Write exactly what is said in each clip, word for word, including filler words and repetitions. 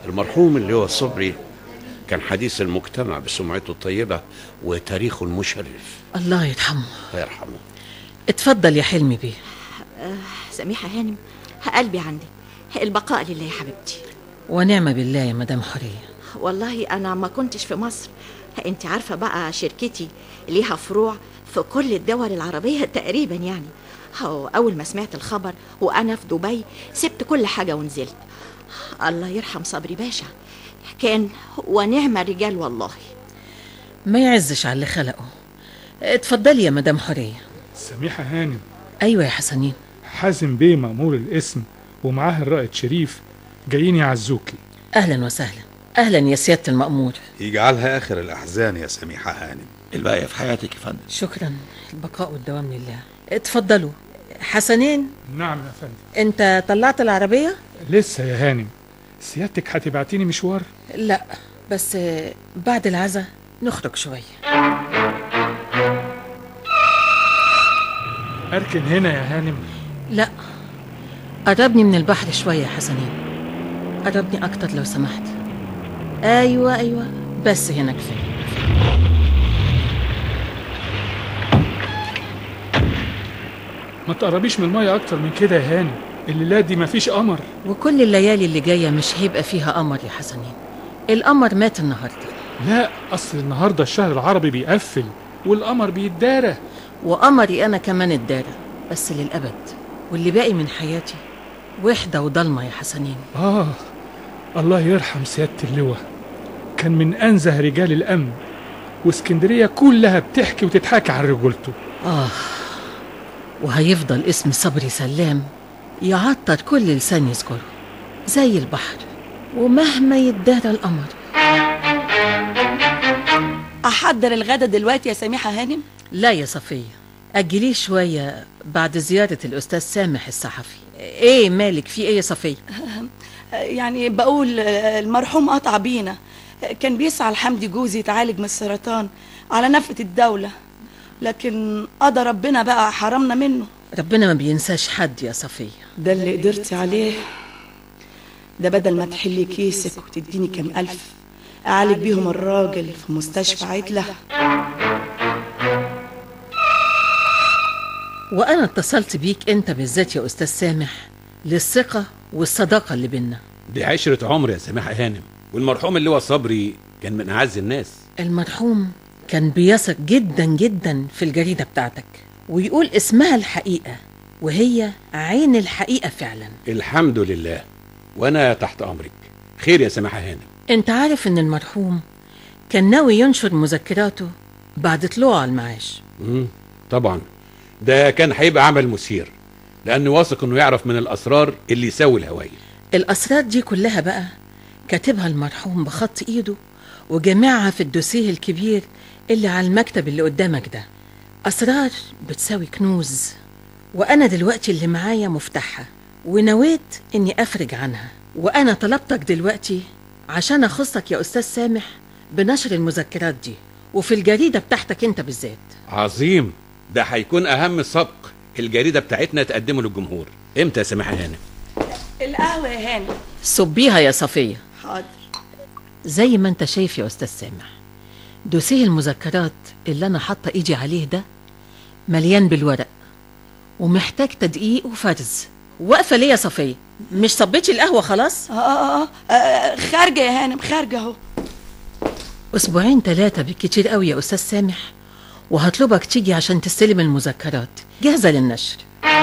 المرحوم اللي هو صبري كان حديث المجتمع بسمعته الطيبة وتاريخه المشرف. الله يرحمه. الله يرحمه. اتفضل يا حلمي بيه. أه سميحة هانم، قلبي عندك، البقاء لله يا حبيبتي. ونعم بالله يا مدام حورية. والله أنا ما كنتش في مصر، انت عارفة بقى شركتي ليها فروع في كل الدول العربية تقريبا يعني. هو أول ما سمعت الخبر وأنا في دبي سبت كل حاجة ونزلت. الله يرحم صبري باشا، كان ونعم الرجال والله. ما يعزش على اللي خلقه. اتفضلي يا مدام حورية. سميحة هانم. أيوة يا حسنين. حازم بيه مأمور الاسم ومعاه الرائد شريف جايين يعزوكي. أهلا وسهلا. أهلا يا سيادة المأمور. يجعلها آخر الأحزان يا سميحة هانم. الباقية في حياتك يا فندم. شكرا، البقاء والدوام لله. اتفضلوا. حسنين. نعم يا فندم. انت طلعت العربية؟ لسه يا هانم. سيادتك هتبعتيني مشوار؟ لا، بس بعد العزاء نخرج شوية. أركن هنا يا هانم؟ لا، قربني من البحر شوية يا حسنين. قربني أكتر لو سمحت. أيوة أيوة، بس هنا كفاية. ما تقربيش من المية أكتر من كده يا هانم، الليلة دي مفيش قمر. وكل الليالي اللي جاية مش هيبقى فيها قمر يا حسنين. القمر مات النهاردة. لا، أصل النهاردة الشهر العربي بيقفل والقمر بيتدارى. وقمري أنا كمان اتدارى، بس للأبد. واللي باقي من حياتي وحدة وضلمة يا حسنين. آه، الله يرحم سيادة اللواء، كان من أنزه رجال الأمن، واسكندرية كلها بتحكي وتتحكي عن رجولته. آه، وهيفضل اسم صبري سلام يعطر كل لسان يذكره زي البحر، ومهما يدارى القمر. أحضر الغدا دلوقتي يا سميحة هانم؟ لا يا صفية، أجليه شوية بعد زيارة الأستاذ سامح الصحفي. إيه مالك، في إيه يا صفية؟ يعني بقول المرحوم قطع بينا، كان بيسعى لحمدي جوزي يتعالج من السرطان على نفقة الدولة، لكن قضى ربنا بقى حرمنا منه. ربنا ما بينساش حد يا صفية. ده اللي قدرتي عليه، ده بدل ما تحلي كيسك وتديني كام ألف أعالج بيهم الراجل في مستشفى عدلة. وأنا اتصلت بيك أنت بالذات يا أستاذ سامح للثقة والصداقة اللي بينا. دي عشرة عمر يا سماحة هانم، والمرحوم اللي هو صبري كان من أعز الناس. المرحوم كان بيثق جدا جدا في الجريدة بتاعتك، ويقول اسمها الحقيقة، وهي عين الحقيقة فعلا. الحمد لله، وأنا تحت أمرك. خير يا سماحة هانم؟ انت عارف ان المرحوم كان ناوي ينشر مذكراته بعد طلوعه على المعاش. امم طبعا، ده كان هيبقى عمل مثير، لأنه واثق انه يعرف من الأسرار اللي يساوي الهوايل. الأسرار دي كلها بقى كاتبها المرحوم بخط ايده وجمعها في الدوسيه الكبير اللي على المكتب اللي قدامك ده. أسرار بتساوي كنوز، وأنا دلوقتي اللي معايا مفتاحها، ونويت إني أفرج عنها. وأنا طلبتك دلوقتي عشان أخصك يا أستاذ سامح بنشر المذكرات دي، وفي الجريدة بتاعتك أنت بالذات. عظيم، ده هيكون أهم سبق الجريدة بتاعتنا تقدمه للجمهور. إمتى يا سماحة هانم؟ القهوة يا هانم. صبيها يا صفية. حاضر. زي ما أنت شايف يا أستاذ سامح، دوسيه المذكرات اللي أنا حاطة إيدي عليه ده مليان بالورق، ومحتاج تدقيق وفرز. واقفة ليه يا صفية؟ مش صبيتي القهوة خلاص؟ آه, آه, آه, آه خارجة يا هانم، خارجة اهو. أسبوعين ثلاثة بالكتير قوي يا أستاذ سامح، وهطلبك تيجي عشان تستلم المذكرات جاهزة للنشر.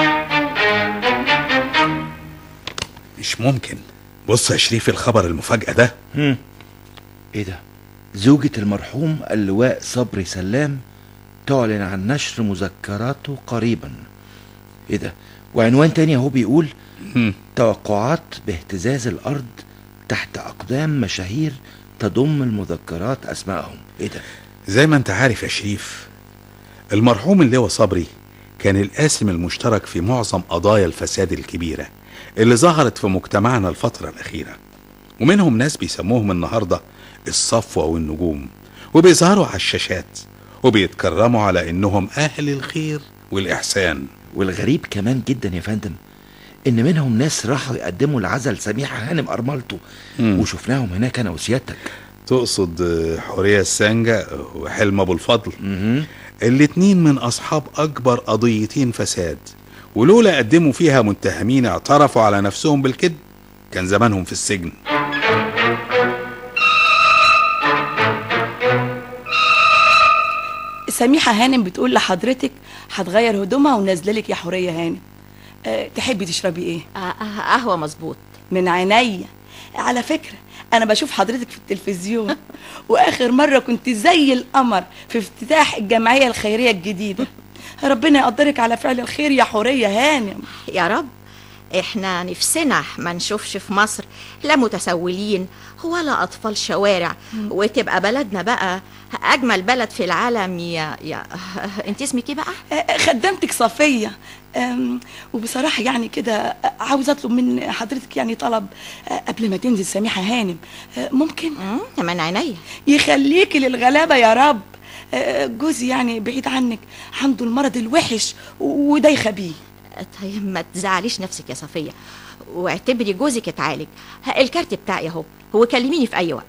مش ممكن. بص يا شريف الخبر المفاجأة ده. هم. ايه ده؟ زوجة المرحوم اللواء صبري سلام تعلن عن نشر مذكراته قريبا. ايه ده؟ وعنوان تاني اهو بيقول هم. توقعات باهتزاز الارض تحت اقدام مشاهير تضم المذكرات اسمائهم. ايه ده؟ زي ما انت عارف يا شريف، المرحوم اللواء صبري كان القاسم المشترك في معظم قضايا الفساد الكبيرة اللي ظهرت في مجتمعنا الفترة الأخيرة، ومنهم ناس بيسموهم النهاردة الصفوة والنجوم، وبيظهروا على الشاشات وبيتكرموا على إنهم أهل الخير والإحسان. والغريب كمان جدا يا فندم ان منهم ناس راحوا يقدموا العزا لسميحه هانم ارملته، وشفناهم هناك انا وسيادتك. تقصد حوريه السنجة وحلم ابو الفضل؟ مه. الاتنين من اصحاب اكبر قضيتين فساد، ولولا قدموا فيها متهمين اعترفوا على نفسهم بالكذب كان زمانهم في السجن. سميحة هانم بتقول لحضرتك هتغير هدومها ونازله لك يا حورية هانم. أه تحبي تشربي ايه؟ قهوة مظبوط. من عينيا. على فكرة أنا بشوف حضرتك في التلفزيون وآخر مرة كنت زي القمر في افتتاح الجمعية الخيرية الجديدة. ربنا يقدرك على فعل الخير يا حورية هانم. يا رب. احنا نفسنا ما نشوفش في مصر لا متسولين ولا أطفال شوارع، وتبقى بلدنا بقى أجمل بلد في العالم. يا يا أنت اسمك إيه بقى؟ خدمتك صفية. وبصراحة يعني كده عاوز أطلب من حضرتك يعني طلب قبل ما تنزل سميحة هانم، ممكن؟ كمان عينيا. يخليكي للغلابة يا رب. جوزي يعني بعيد عنك عنده المرض الوحش ودايخة بيه. طيب ما تزعليش نفسك يا صفية، واعتبري جوزك اتعالج. الكارت بتاعي اهو، هو كلميني في اي وقت.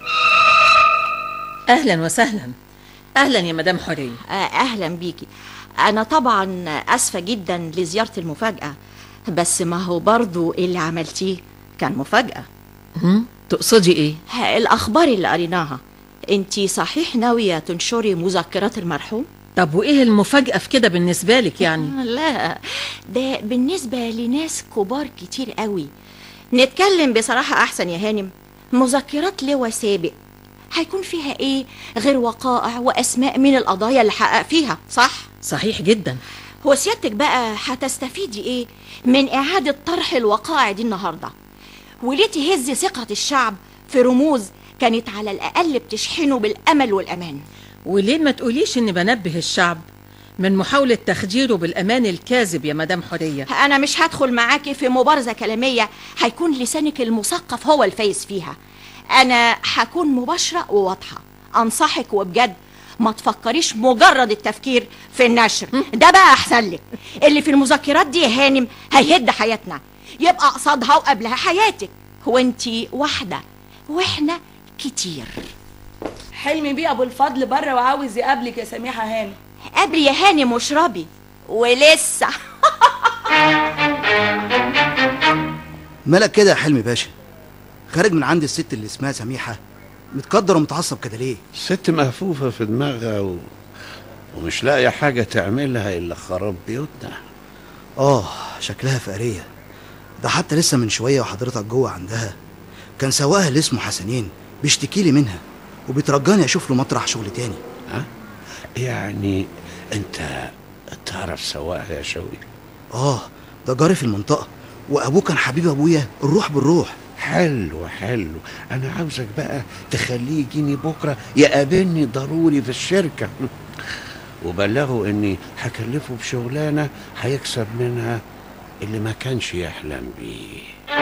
اهلا وسهلا. اهلا يا مدام حورية. اهلا بيكي. انا طبعا اسفة جدا لزيارة المفاجأة، بس ما هو برضو اللي عملتيه كان مفاجأة. تقصدي ايه؟ الاخبار اللي قريناها. انتي صحيح ناوية تنشري مذكرات المرحوم؟ طب وايه المفاجأة في كده بالنسبة لك يعني؟ لا، ده بالنسبة لناس كبار كتير قوي. نتكلم بصراحة احسن يا هانم. مذكرات لواء سابق هيكون فيها ايه غير وقائع واسماء من القضايا اللي حقق فيها، صح؟ صحيح جدا. هو سيادتك بقى هتستفيدي ايه من اعادة طرح الوقائع دي النهاردة؟ وليه تهزي ثقة الشعب في رموز كانت على الاقل بتشحنه بالامل والامان؟ وليه ما تقوليش اني بنبه الشعب من محاولة تخديره بالامان الكاذب يا مدام حورية؟ انا مش هدخل معاكي في مبارزة كلامية هيكون لسانك المثقف هو الفايز فيها. انا هكون مباشرة وواضحة. انصحك وبجد ما تفكريش مجرد التفكير في النشر، ده بقى احسن لك. اللي في المذكرات دي يا هانم هيهد حياتنا، يبقى قصادها وقبلها حياتك، وانتي واحدة واحنا كتير. حلمي بيه ابو الفضل بره وعاوز يقابلك يا سميحة هانم. قبلي يا هانم واشربي ولسه. مالك كده يا حلمي باشا؟ خارج من عند الست اللي اسمها سميحة متقدر ومتعصب كده ليه؟ الست مهفوفة في دماغها و... ومش لاقية حاجة تعملها إلا خراب بيوتنا. آه شكلها فقرية. ده حتى لسه من شوية وحضرتك جوه عندها كان سواقها اللي اسمه حسنين بيشتكي لي منها وبيترجاني أشوف له مطرح شغل تاني. ها؟ يعني أنت تعرف سواقها يا شوقي؟ آه ده جاري في المنطقة وأبوه كان حبيب أبويا الروح بالروح. حلو حلو. انا عاوزك بقى تخليه يجيني بكره يقابلني ضروري في الشركه، وبلغه اني هكلفه بشغلانه هيكسب منها اللي ما كانش يحلم بيه.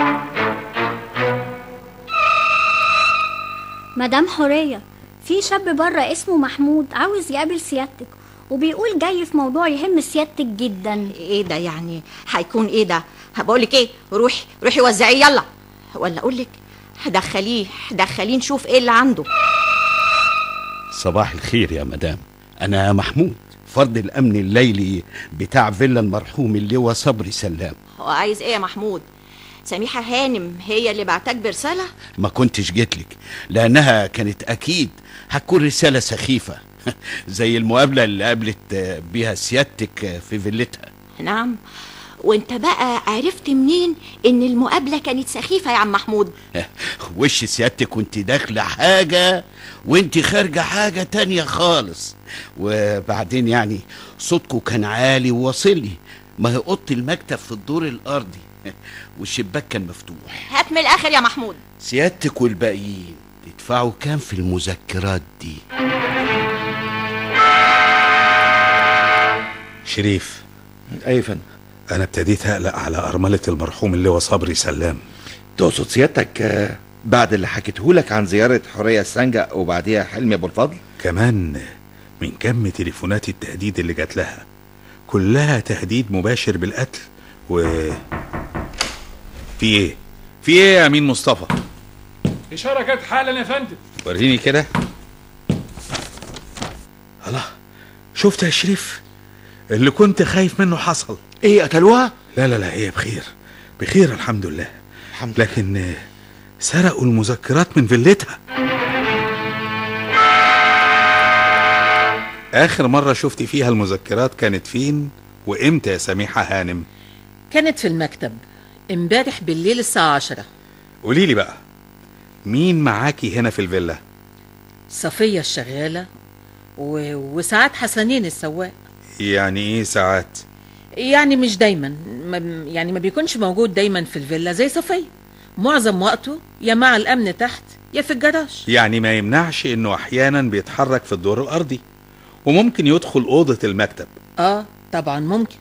مدام حورية، في شاب بره اسمه محمود عاوز يقابل سيادتك، وبيقول جاي في موضوع يهم سيادتك جدا. ايه ده يعني؟ هيكون ايه ده؟ هبقولك ايه، روحي روحي وزعيه يلا، ولا اقولك دخليه دخليه نشوف ايه اللي عنده. صباح الخير يا مدام، انا محمود فرد الامن الليلي بتاع فيلا المرحوم اللواء صبري سلام. هو عايز ايه يا محمود؟ سميحة هانم هي اللي بعتك برسالة؟ ما كنتش جيتلك لانها كانت اكيد هتكون رسالة سخيفة زي المقابلة اللي قابلت بيها سيادتك في فيلتها. نعم. وانت بقى عرفت منين ان المقابلة كانت سخيفة يا عم محمود؟ وش سيادتك وانت داخلة حاجة وانت خارجة حاجة تانية خالص. وبعدين يعني صوتكم كان عالي وواصلي، ما هي اوضه المكتب في الدور الارضي والشباك كان مفتوح. هات من الاخر يا محمود. سيادتك والباقيين تدفعوا كام في المذكرات دي؟ شريف. اي فندم. انا ابتديت اقلق على ارمله المرحوم اللواء صبري سلام. تقصد سيادتك بعد اللي حكيتهولك عن زياره حوريه السنجة وبعديها حلمي ابو الفضل؟ كمان من كم تليفونات التهديد اللي جات لها كلها تهديد مباشر بالقتل. و في ايه في ايه يا امين مصطفى؟ اشاره جت حالا يا فندم. وريني كده. الله، شفت يا شريف؟ اللي كنت خايف منه حصل. ايه قتلوها؟ لا لا لا، هي بخير بخير الحمد لله. الحمد لله. لكن سرقوا المذكرات من فيلتها. اخر مرة شفت فيها المذكرات كانت فين وامتى يا سميحة هانم؟ كانت في المكتب امبارح بالليل الساعة عشرة. قولي لي بقى، مين معاكي هنا في الفيلا؟ صفية الشغالة و... وساعات حسنين السواق. يعني ايه ساعات؟ يعني مش دايما، ما... يعني ما بيكونش موجود دايما في الفيلا زي صفية. معظم وقته يا مع الأمن تحت يا في الجراج. يعني ما يمنعش انه احيانا بيتحرك في الدور الارضي وممكن يدخل اوضة المكتب. اه طبعا ممكن.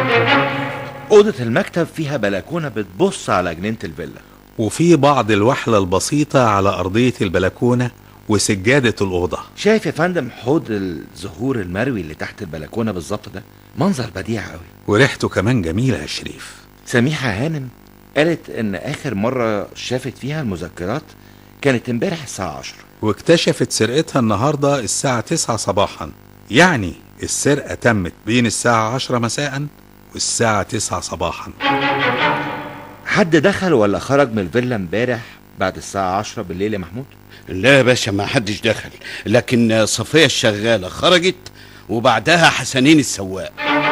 أوضة المكتب فيها بلكونة بتبص على جنينة الفيلا، وفي بعض الوحلة البسيطة على أرضية البلكونة وسجادة الأوضة. شايف يا فندم حوض الزهور المروي اللي تحت البلكونة بالظبط؟ ده منظر بديع قوي، وريحته كمان جميلة يا شريف. سميحة هانم قالت ان اخر مرة شافت فيها المذكرات كانت امبارح الساعة عشرة، واكتشفت سرقتها النهاردة الساعة تسعة صباحا. يعني السرقة تمت بين الساعة عشرة مساء والساعة تسعة صباحا. حد دخل ولا خرج من الفيلا امبارح بعد الساعة عشرة بالليل يا محمود؟ لا يا باشا، ما حدش دخل، لكن صفية الشغالة خرجت وبعدها حسنين السواق.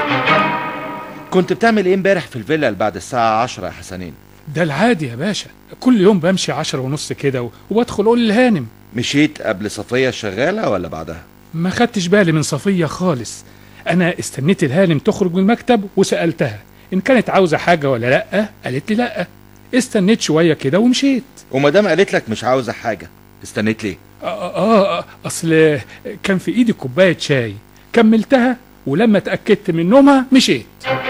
كنت بتعمل ايه امبارح في الفيلا بعد الساعة عشرة يا حسنين؟ ده العادي يا باشا، كل يوم بمشي عشرة ونص كده وبدخل اقول للهانم. مشيت قبل صفية الشغالة ولا بعدها؟ ما خدتش بالي من صفية خالص. انا استنيت الهانم تخرج من المكتب وسألتها ان كانت عاوزة حاجة ولا لأ، قالت لي لأ. استنيت شوية كده ومشيت. ومدام قالت لك مش عاوزة حاجة، استنيت ليه؟ آه, آه, اه اصل كان في ايدي كوباية شاي، كملتها ولما اتأكدت من نومها مشيت.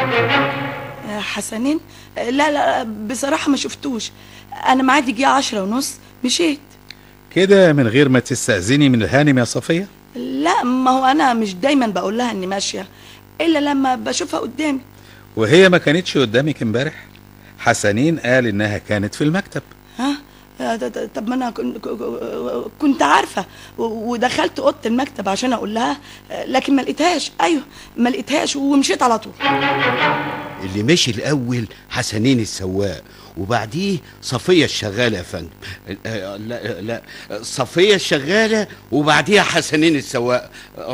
حسنين؟ لا لا بصراحة ما شفتوش، انا معادي جه عشرة ونص مشيت كده من غير ما تستأذني من الهانم يا صفية؟ لا، ما هو انا مش دايما بقول لها اني ماشية الا لما بشوفها قدامي. وهي ما كانتش قدامك امبارح؟ حسنين قال انها كانت في المكتب. ها؟ طب ما انا كنت عارفة ودخلت اوضة المكتب عشان اقول لها، لكن ما لقيتهاش. ايوه ما لقيتهاش ومشيت على طول. اللي مشي الاول حسنين السواق وبعديه صفية الشغالة يا فندم. لا لا صفية الشغالة وبعديها حسنين السواق.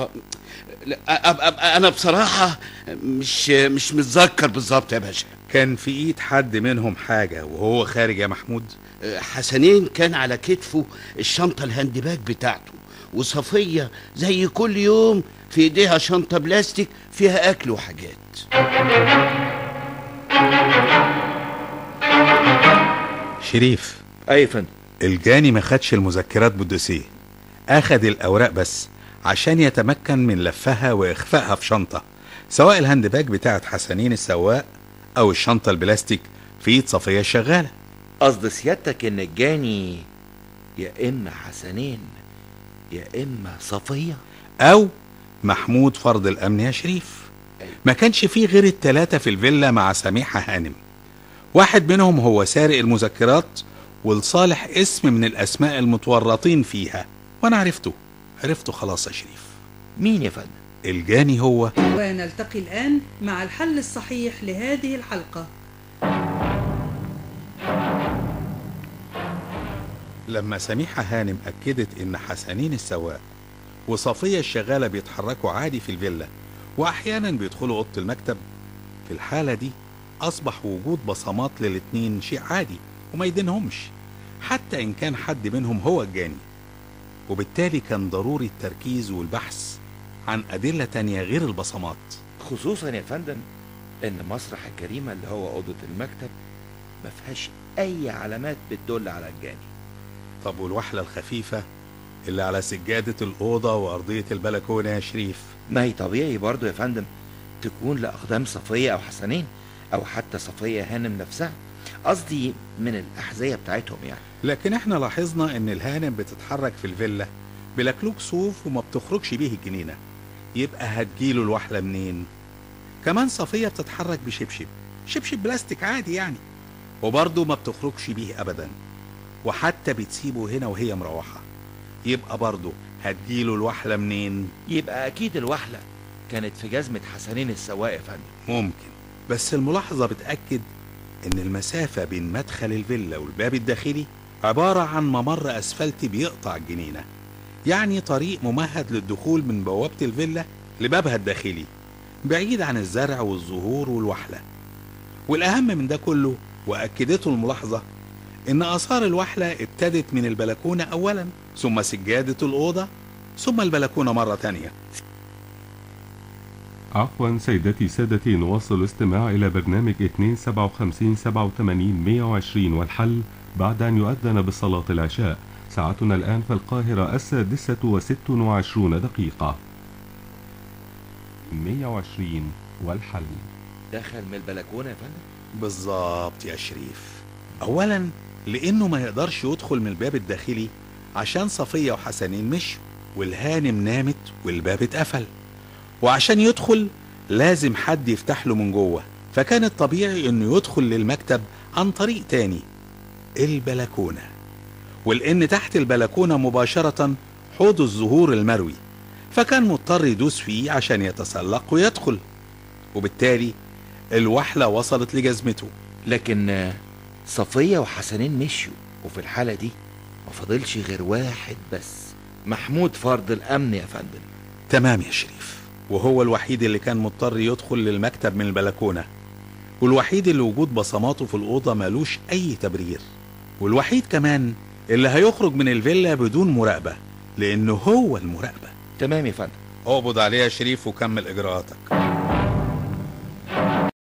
انا بصراحة مش مش متذكر بالظبط يا باشا. كان في ايد حد منهم حاجة وهو خارج يا محمود؟ حسنين كان على كتفه الشنطة الهاند باج بتاعته، وصفية زي كل يوم في ايديها شنطة بلاستيك فيها اكل وحاجات. شريف. اي فندم. الجاني ما خدش المذكرات بالدوسيه، اخد الاوراق بس عشان يتمكن من لفها واخفائها في شنطة، سواء الهاند باج بتاعت حسنين السواق او الشنطة البلاستيك في ايد صفية الشغالة. قصد سيادتك ان الجاني يا اما حسنين يا اما صفية او محمود فرد الامن يا شريف. ما كانش فيه غير التلاتة في الفيلا مع سميحة هانم. واحد منهم هو سارق المذكرات ولصالح اسم من الاسماء المتورطين فيها، وانا عرفته عرفته خلاص يا شريف. مين يا فندم؟ الجاني هو. ونلتقي الآن مع الحل الصحيح لهذه الحلقة. لما سميحة هانم أكدت إن حسنين السواق وصفية الشغالة بيتحركوا عادي في الفيلا وأحيانا بيدخلوا أوضة المكتب، في الحالة دي أصبح وجود بصمات للاتنين شيء عادي وما يدينهمش، حتى إن كان حد منهم هو الجاني. وبالتالي كان ضروري التركيز والبحث عن أدلة تانية غير البصمات، خصوصا يا فندم إن مسرح الجريمة اللي هو أوضة المكتب ما فيهاش أي علامات بتدل على الجاني. طب والوحلة الخفيفة اللي على سجادة الأوضة وأرضية البلكونة يا شريف؟ ما هي طبيعي برضو يا فندم تكون لأقدام صفية أو حسنين أو حتى صفية هانم نفسها، قصدي من الأحذية بتاعتهم يعني. لكن احنا لاحظنا ان الهانم بتتحرك في الفيلا بلكلوك صوف وما بتخرجش بيه الجنينة، يبقى هتجيله الوحلة منين؟ كمان صفية بتتحرك بشبشب، شبشب بلاستيك عادي يعني، وبرضه ما بتخرجش بيه ابدا، وحتى بتسيبه هنا وهي مروحة. يبقى برضه هتجيله الوحلة منين؟ يبقى اكيد الوحلة كانت في جزمة حسنين السواق يا فندم. ممكن، بس الملاحظة بتأكد ان المسافة بين مدخل الفيلا والباب الداخلي عبارة عن ممر اسفلتي بيقطع الجنينة، يعني طريق ممهد للدخول من بوابة الفيلا لبابها الداخلي، بعيد عن الزرع والزهور والوحلة. والاهم من ده كله واكدته الملاحظة ان اثار الوحلة ابتدت من البلكونة اولا، ثم سجادة الاوضة، ثم البلكونة مرة تانية. عفوا سيدتي سادتي، نواصل الاستماع إلى برنامج اثنين سبعة وخمسين سبعة وثمانين مئة وعشرين والحل بعد أن يؤذن بصلاة العشاء. ساعتنا الآن في القاهرة السادسة وست وعشرون دقيقة. مئة وعشرين والحل. دخل من البلكونة يا فندم؟ بالظبط يا شريف. اولا لانه ما يقدرش يدخل من الباب الداخلي عشان صفية وحسنين مشوا والهانم نامت والباب اتقفل، وعشان يدخل لازم حد يفتح له من جوه، فكان الطبيعي انه يدخل للمكتب عن طريق تاني، البلكونة. ولان تحت البلكونة مباشرة حوض الزهور المروي، فكان مضطر يدوس فيه عشان يتسلق ويدخل، وبالتالي الوحلة وصلت لجزمته. لكن صفية وحسنين مشيوا، وفي الحالة دي ما فاضلش غير واحد بس، محمود فرد الامن يا فندم. تمام يا شريف، وهو الوحيد اللي كان مضطر يدخل للمكتب من البلكونة، والوحيد اللي وجود بصماته في الأوضة مالوش أي تبرير، والوحيد كمان اللي هيخرج من الفيلا بدون مراقبة، لأنه هو المراقبة. تمام يا فندم. اقبض عليه يا شريف وكمل إجراءاتك.